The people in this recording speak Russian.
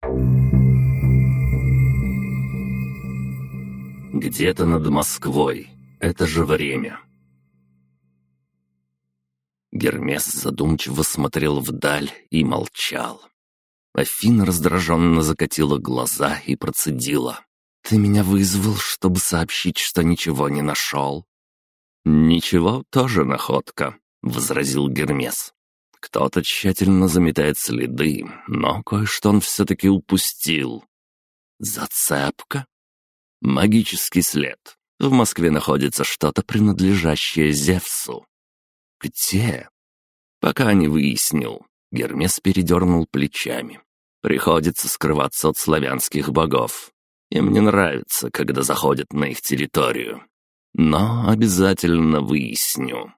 Где-то над Москвой. Это же время. Гермес задумчиво смотрел вдаль и молчал. Афина раздраженно закатила глаза и процедила. «Ты меня вызвал, чтобы сообщить, что ничего не нашел?» «Ничего, тоже находка», — возразил Гермес. «Кто-то тщательно заметает следы, но кое-что он все-таки упустил». «Зацепка?» «Магический след. В Москве находится что-то, принадлежащее Зевсу». «Где?» «Пока не выяснил». Гермес передернул плечами. «Приходится скрываться от славянских богов. Им не нравится, когда заходят на их территорию. Но обязательно выясню».